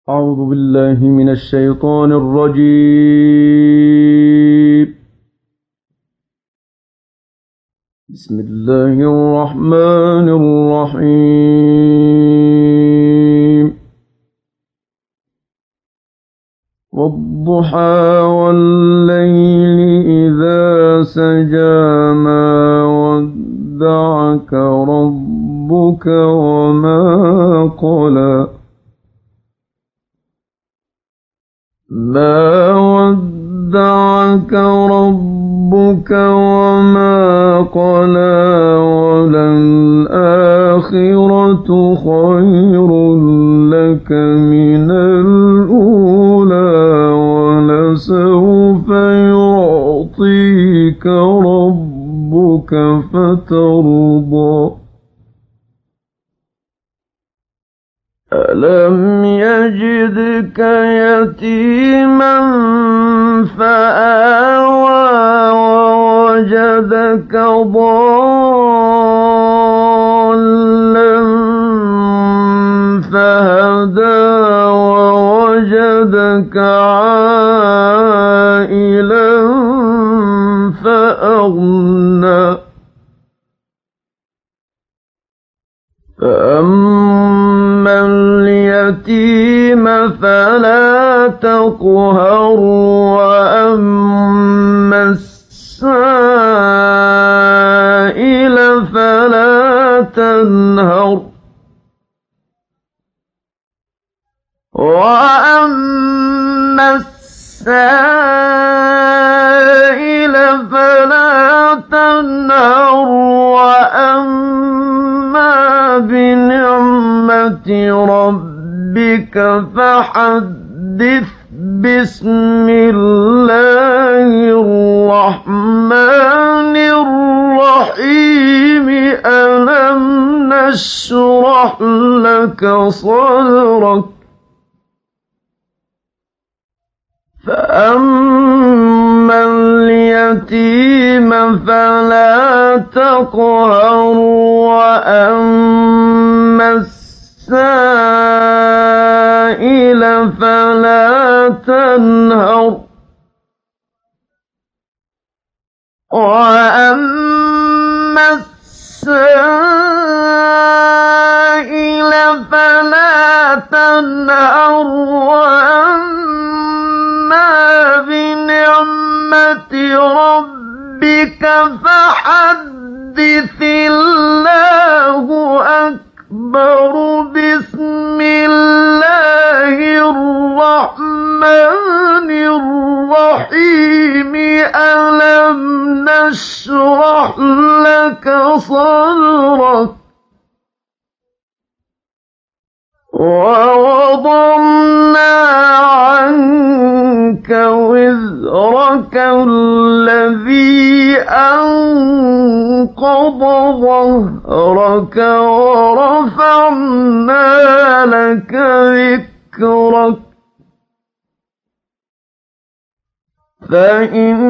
أعوذ بالله من الشيطان الرجيم. بسم الله الرحمن الرحيم. والضحى والليل إذا سجى ما ودعك ربك وما قلى ما ودعك ربك وما قلى وللآخرة خير لك من الأولى ولسوف يعطيك ربك فترضى ألم يجدك يتيما فآوى ووجدك ضالا فهدى ووجدك عائلا فأغنى فأما اليتيم فلا تقهر وأما السائل فلا تنهر وأما السائل فلا تنهر وأما بنعمة ربك فحدث بسم الله الرحمن الرحيم ألم نشرح لك صدرك فأما اليتيم فلا تقهر وأما السائل فلا تنهر وأما السائل فلا تنهر وأما بنعمة ربك فحدث الله أكبر بسم الله الرحمن الرحيم ألم نشرح لك صدرك ووضعنا عنك وزرك الذي أنقض ظهرك ورفعنا لك ذكرك فإن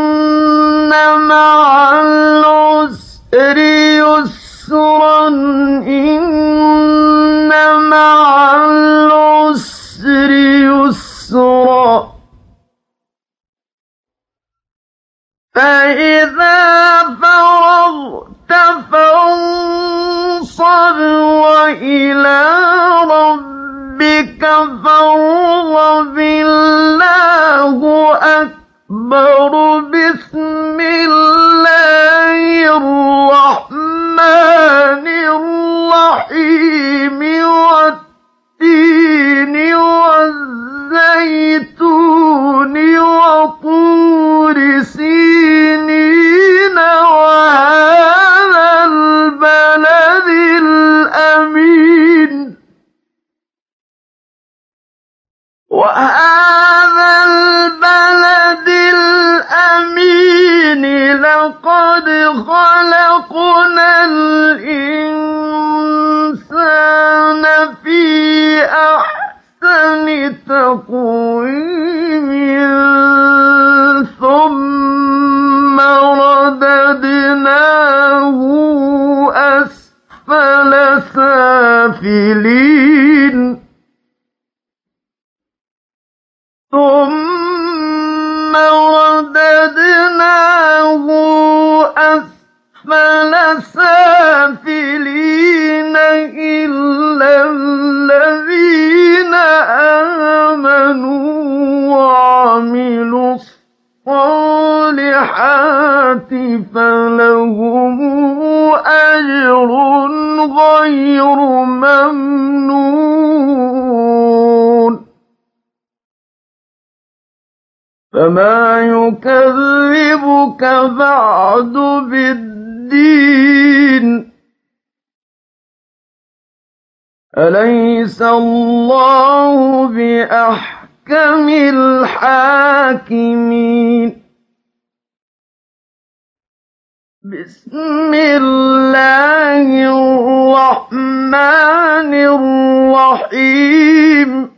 مع العسر يسرا إن مع العسر يسرا فإذا فرغت فانصب وإلى ربك فارغب الله أكبر بسم الله الرحمن الرحيم والتين والزيتون وطور سينين وهذا البلد الأمين لقد خلقنا الإنسان في أحسن تقويم ثم رددناه أسفل سافلين رددناه أسفل سافلين إلا الذين آمنوا وعملوا الصالحات فلهم أجر غير ممنون فما يكذبك بعد بالدين أليس الله بأحكم الحاكمين بسم الله الرحمن الرحيم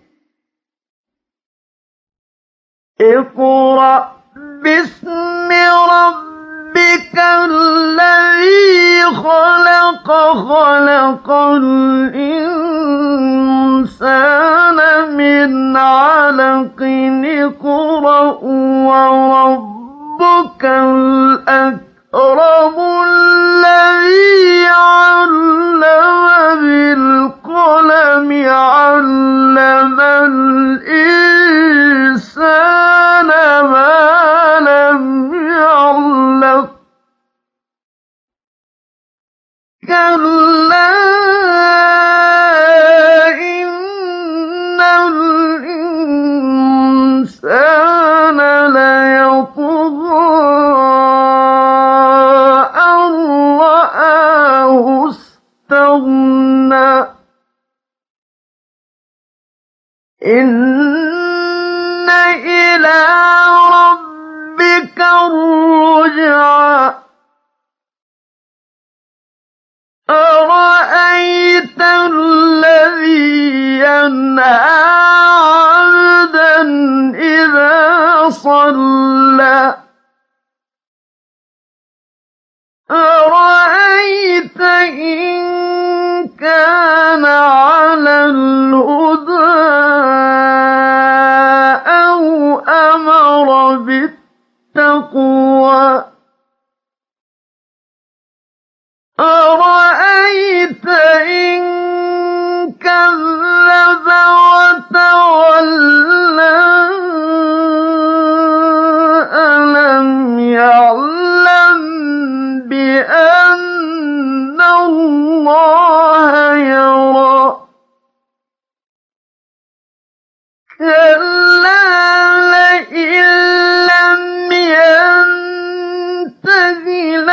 اقرأ باسم ربك الذي خلق خلق الإنسان من علق اقرأ وربك الأكرم الذي علم بالقلم علم الإنسان ما لم يعلم كلا إن الإنسان ليطغى أن رآه استغنى إن إلى ربك الرجعى أرأيت الذي ينهى عبدا إذا صلى أرأيت إن كان على الهدى أو أمر بالتقوى أرأيت إن كذب وتولى ألم يعلم بأن الله يرى كلا لئن لم ينته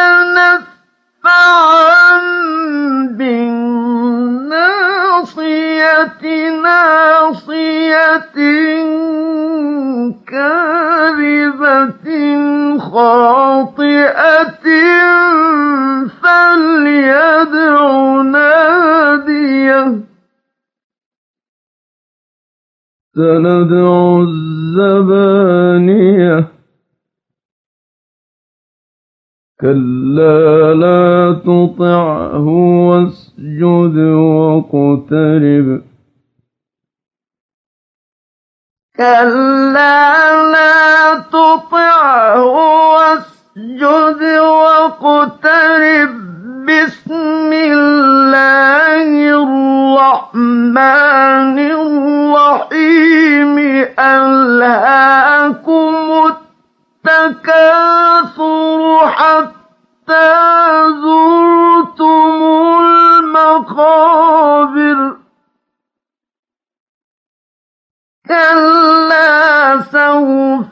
لنسفعا بالناصية ناصية كاذبة خاطئة فليدع ناديه سندع الزبانية كلا لا تطعه واسجد واقترب كلا لا تطعه واسجد واقترب بسم الله الرحمن الرحيم ألهاكم التكاثر حتى زرتم المقابر كلا سوف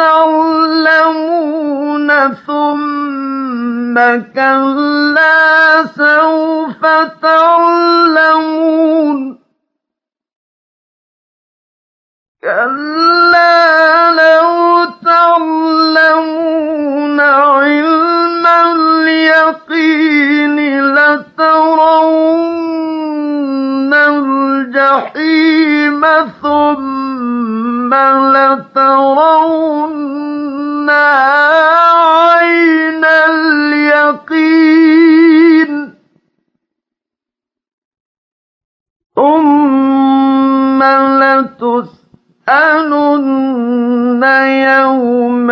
تعلمون ثم كلا سوف تعلمون كلا لو تعلمون علم اليقين لترون الجحيم ثم لترونها عين اليقين ثم لتسألن يومئذ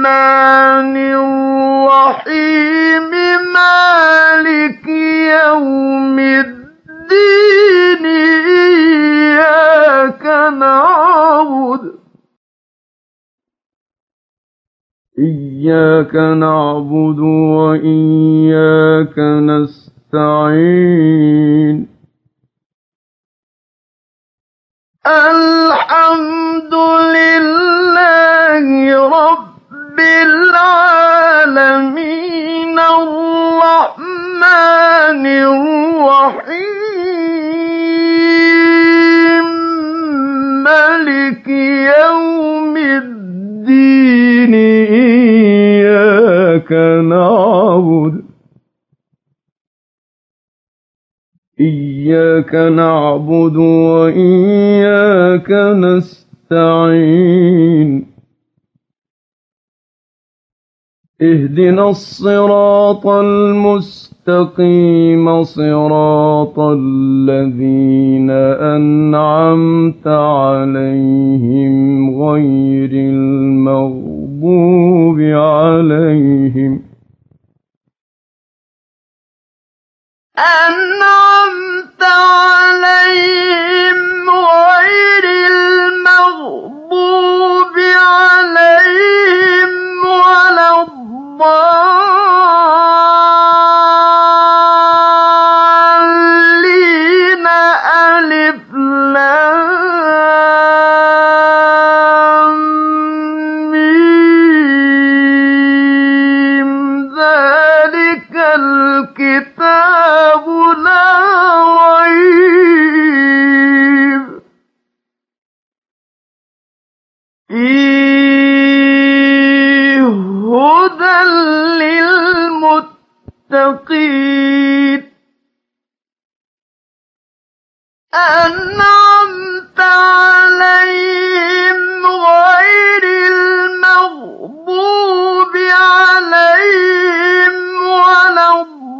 الرحمن الرحيم مالك يوم الدين إياك نعبد وإياك نستعين الحمد لله رب العالمين الرحمن الرحيم مالك يوم الدين إياك نعبد وإياك نستعين اهدنا الصراط المستقيم صراط الذين أنعمت عليهم غير المغضوب عليهم أنعمت عليهم غير المغضوب عليهم ولا الضالين ألف لام ميم ذلك الكتاب لا ريب فيه هدى للمتقين أنعمت عليهم غير المغضوب عليهم ولا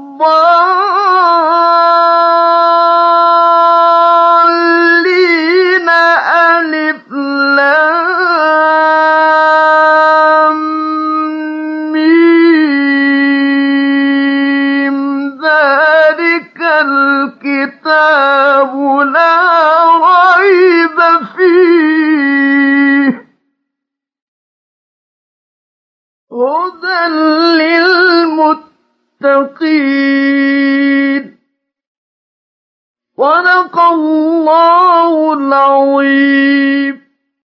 الضالين ألف لام ميم ذلك الكتاب لا ريب فيه هدى للمتقين صدق الله العظيم.